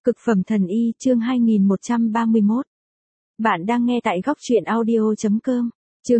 Cực phẩm thần y chương 2131. Bạn đang nghe tại góc truyện audio.com. Chương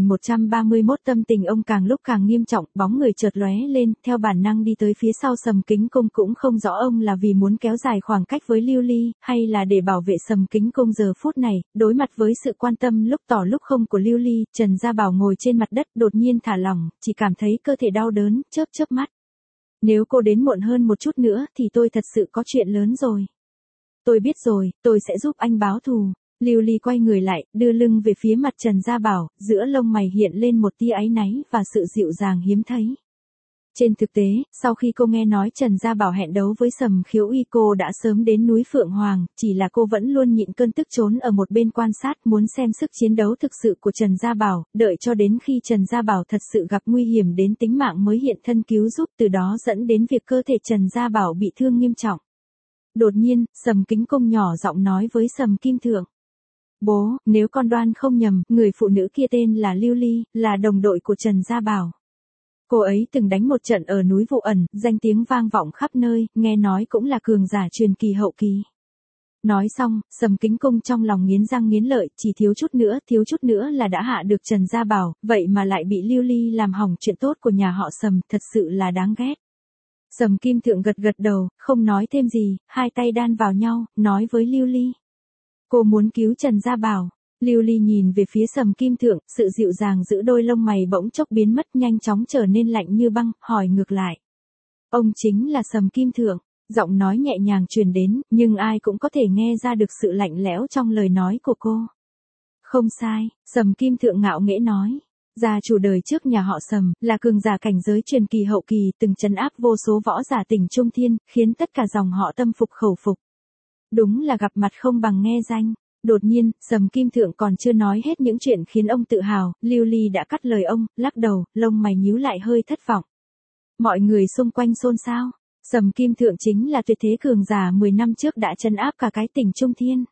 2131 tâm tình ông càng lúc càng nghiêm trọng, bóng người chợt lóe lên, theo bản năng đi tới phía sau Sầm Kính Công, cũng không rõ ông là vì muốn kéo dài khoảng cách với Lưu Ly, hay là để bảo vệ Sầm Kính Công giờ phút này. Đối mặt với sự quan tâm lúc tỏ lúc không của Lưu Ly, Trần Gia Bảo ngồi trên mặt đất đột nhiên thả lỏng, chỉ cảm thấy cơ thể đau đớn, chớp mắt. Nếu cô đến muộn hơn một chút nữa thì tôi thật sự có chuyện lớn rồi. Tôi biết rồi, tôi sẽ giúp anh báo thù. Lưu Ly quay người lại, đưa lưng về phía mặt Trần Gia Bảo, giữa lông mày hiện lên một tia áy náy và sự dịu dàng hiếm thấy. Trên thực tế, sau khi cô nghe nói Trần Gia Bảo hẹn đấu với Sầm Khiếu Uy, cô đã sớm đến núi Phượng Hoàng, chỉ là cô vẫn luôn nhịn cơn tức trốn ở một bên quan sát, muốn xem sức chiến đấu thực sự của Trần Gia Bảo, đợi cho đến khi Trần Gia Bảo thật sự gặp nguy hiểm đến tính mạng mới hiện thân cứu giúp, từ đó dẫn đến việc cơ thể Trần Gia Bảo bị thương nghiêm trọng. Đột nhiên, Sầm Kính Công nhỏ giọng nói với Sầm Kim Thượng. Bố, nếu con đoán không nhầm, người phụ nữ kia tên là Lưu Ly, là đồng đội của Trần Gia Bảo. Cô ấy từng đánh một trận ở núi Vụ Ẩn, danh tiếng vang vọng khắp nơi, nghe nói cũng là cường giả truyền kỳ hậu kỳ. Nói xong, Sầm Kính Công trong lòng nghiến răng nghiến lợi, chỉ thiếu chút nữa là đã hạ được Trần Gia Bảo, vậy mà lại bị Lưu Ly làm hỏng chuyện tốt của nhà họ Sầm, thật sự là đáng ghét. Sầm Kim Thượng gật đầu, không nói thêm gì, hai tay đan vào nhau, nói với Lưu Ly. Cô muốn cứu Trần Gia Bảo. Lưu Ly nhìn về phía Sầm Kim Thượng, sự dịu dàng giữa đôi lông mày bỗng chốc biến mất, nhanh chóng trở nên lạnh như băng, hỏi ngược lại. Ông chính là Sầm Kim Thượng. Giọng nói nhẹ nhàng truyền đến, nhưng ai cũng có thể nghe ra được sự lạnh lẽo trong lời nói của cô. Không sai, Sầm Kim Thượng ngạo nghễ nói. Gia chủ đời trước nhà họ Sầm, là cường giả cảnh giới truyền kỳ hậu kỳ, từng trấn áp vô số võ giả tỉnh Trung Thiên, khiến tất cả dòng họ tâm phục khẩu phục. Đúng là gặp mặt không bằng nghe danh. Đột nhiên, Sầm Kim Thượng còn chưa nói hết những chuyện khiến ông tự hào, Lưu Ly đã cắt lời ông, lắc đầu, lông mày nhíu lại hơi thất vọng. Mọi người xung quanh xôn xao. Sầm Kim Thượng chính là tuyệt thế cường giả 10 năm trước đã trấn áp cả cái tỉnh Trung Thiên.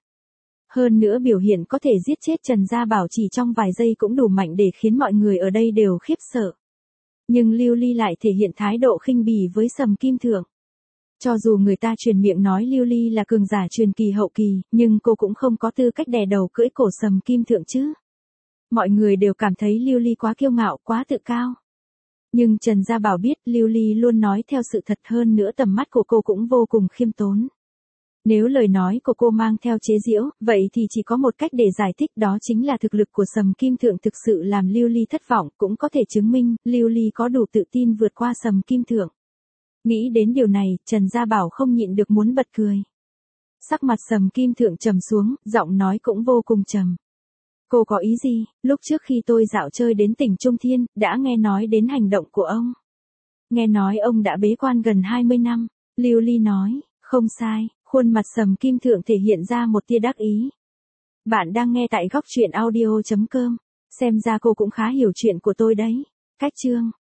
Hơn nữa biểu hiện có thể giết chết Trần Gia Bảo chỉ trong vài giây cũng đủ mạnh để khiến mọi người ở đây đều khiếp sợ. Nhưng Lưu Ly lại thể hiện thái độ khinh bỉ với Sầm Kim Thượng. Cho dù người ta truyền miệng nói Lưu Ly là cường giả truyền kỳ hậu kỳ, nhưng cô cũng không có tư cách đè đầu cưỡi cổ Sầm Kim Thượng chứ. Mọi người đều cảm thấy Lưu Ly quá kiêu ngạo, quá tự cao. Nhưng Trần Gia Bảo biết Lưu Ly luôn nói theo sự thật, hơn nữa tầm mắt của cô cũng vô cùng khiêm tốn. Nếu lời nói của cô mang theo chế giễu, vậy thì chỉ có một cách để giải thích, đó chính là thực lực của Sầm Kim Thượng thực sự làm Lưu Ly thất vọng, cũng có thể chứng minh Lưu Ly có đủ tự tin vượt qua Sầm Kim Thượng. Nghĩ đến điều này, Trần Gia Bảo không nhịn được muốn bật cười. Sắc mặt Sầm Kim Thượng trầm xuống, giọng nói cũng vô cùng trầm. Cô có ý gì? Lúc trước khi tôi dạo chơi đến tỉnh Trung Thiên, đã nghe nói đến hành động của ông. Nghe nói ông đã bế quan gần 20 năm. Lưu Ly nói, không sai, khuôn mặt Sầm Kim Thượng thể hiện ra một tia đắc ý. Bạn đang nghe tại góc truyện audio.com. Xem ra cô cũng khá hiểu chuyện của tôi đấy. Cách chương.